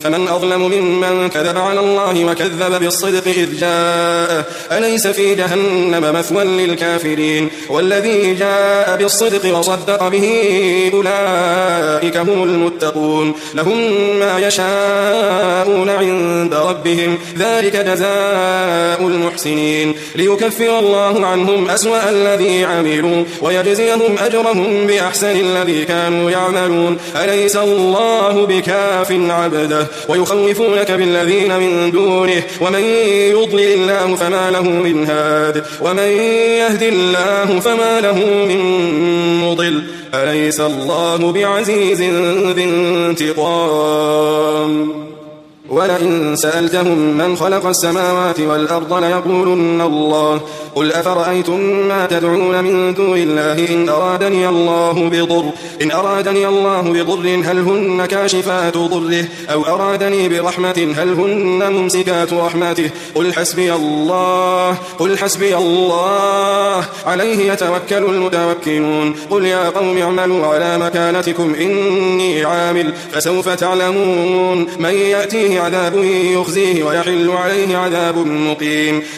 فمن أظلم ممن كذب على الله وكذب بالصدق إذ جاء أليس في جهنم مثوى للكافرين والذي جاء بالصدق وصدق به أولئك هم المتقون لهم ما يشاءون عند ربهم ذلك جزاء المحسنين ليكفر الله عنهم أسوأ الذي عملوا ويجزيهم أجرهم بأحسن الذي كانوا يعملون أليس الله بكاف عبده ويخوفونك بالذين من دونه ومن يضلل الله فما له من هاد ومن يهد الله فما له من مضل أليس الله بعزيز ذي انتقام ولئن سألتهم من خلق السماوات والأرض ليقولن الله قل أفرأيتم ما تدعون من دون الله إن أرادني الله بضر هل هن كاشفات ضره أو أرادني برحمة هل هن ممسكات رحمته قل حسبي الله عليه يتوكل المتوكلون قل يا قوم اعملوا على مكانتكم إني عامل فسوف تعلمون من يأتيه عذاب يخزيه ويحل عليه عذاب مقيم